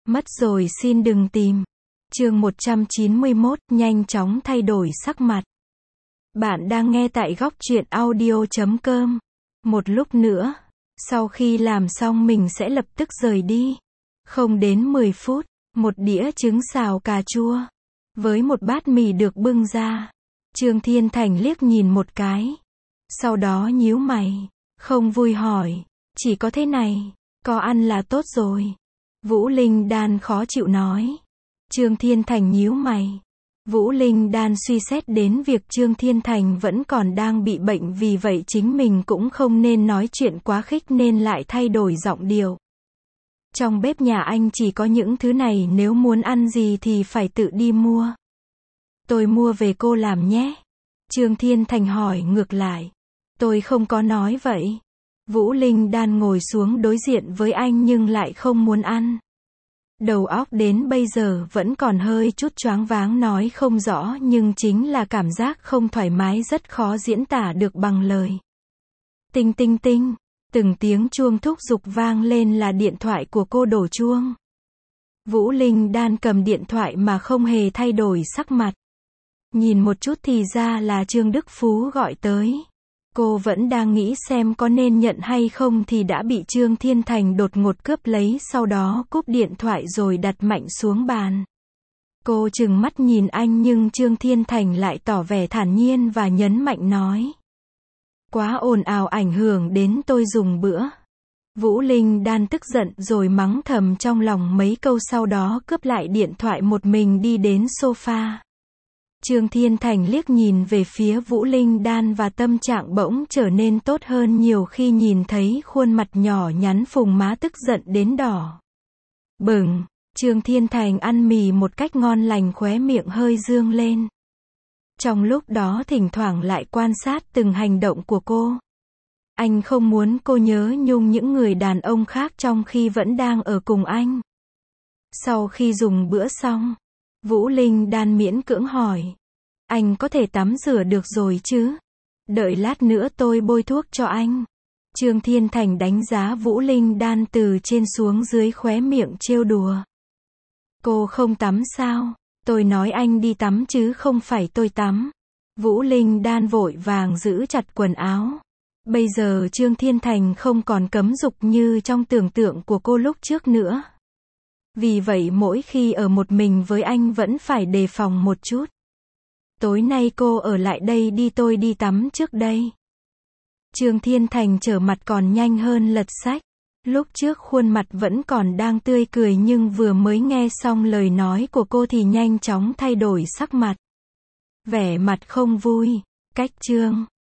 Mất rồi xin đừng tìm. Chương 191, nhanh chóng thay đổi sắc mặt. Bạn đang nghe tại góc truyện audio.com. Một lúc nữa, sau khi làm xong mình sẽ lập tức rời đi. Không đến 10 phút, một đĩa trứng xào cà chua với một bát mì được bưng ra. Trương Thiên Thành liếc nhìn một cái, sau đó nhíu mày, không vui hỏi, chỉ có thế này, có ăn là tốt rồi. Vũ Linh Đan khó chịu nói. Trương Thiên Thành nhíu mày. Vũ Linh Đan suy xét đến việc Trương Thiên Thành vẫn còn đang bị bệnh, vì vậy chính mình cũng không nên nói chuyện quá khích nên lại thay đổi giọng điệu. Trong bếp nhà anh chỉ có những thứ này, nếu muốn ăn gì thì phải tự đi mua. Tôi mua về cô làm nhé. Trương Thiên Thành hỏi ngược lại. Tôi không có nói vậy. Vũ Linh Đan ngồi xuống đối diện với anh nhưng lại không muốn ăn. Đầu óc đến bây giờ vẫn còn hơi chút choáng váng, nói không rõ nhưng chính là cảm giác không thoải mái rất khó diễn tả được bằng lời. Tinh tinh tinh, từng tiếng chuông thúc giục vang lên, là điện thoại của cô đổ chuông. Vũ Linh Đan cầm điện thoại mà không hề thay đổi sắc mặt. Nhìn một chút thì ra là Trương Đức Phú gọi tới. Cô vẫn đang nghĩ xem có nên nhận hay không thì đã bị Trương Thiên Thành đột ngột cướp lấy, sau đó cúp điện thoại rồi đặt mạnh xuống bàn. Cô trừng mắt nhìn anh nhưng Trương Thiên Thành lại tỏ vẻ thản nhiên và nhấn mạnh nói. Quá ồn ào, ảnh hưởng đến tôi dùng bữa. Vũ Linh Đan tức giận rồi mắng thầm trong lòng mấy câu, sau đó cướp lại điện thoại một mình đi đến sofa. Trương Thiên Thành liếc nhìn về phía Vũ Linh Đan và tâm trạng bỗng trở nên tốt hơn nhiều khi nhìn thấy khuôn mặt nhỏ nhắn phùng má tức giận đến đỏ bừng. Trương Thiên Thành ăn mì một cách ngon lành, khóe miệng hơi dương lên. Trong lúc đó thỉnh thoảng lại quan sát từng hành động của cô. Anh không muốn cô nhớ nhung những người đàn ông khác trong khi vẫn đang ở cùng anh. Sau khi dùng bữa xong, Vũ Linh Đan miễn cưỡng hỏi. Anh có thể tắm rửa được rồi chứ? Đợi lát nữa tôi bôi thuốc cho anh. Trương Thiên Thành đánh giá Vũ Linh Đan từ trên xuống dưới, khóe miệng trêu đùa. Cô không tắm sao? Tôi nói anh đi tắm chứ không phải tôi tắm. Vũ Linh Đan vội vàng giữ chặt quần áo. Bây giờ Trương Thiên Thành không còn cấm dục như trong tưởng tượng của cô lúc trước nữa. Vì vậy mỗi khi ở một mình với anh vẫn phải đề phòng một chút. Tối nay cô ở lại đây đi, tôi đi tắm trước đây. Trương Thiên Thành trở mặt còn nhanh hơn lật sách. Lúc trước khuôn mặt vẫn còn đang tươi cười nhưng vừa mới nghe xong lời nói của cô thì nhanh chóng thay đổi sắc mặt. Vẻ mặt không vui. Cách Trương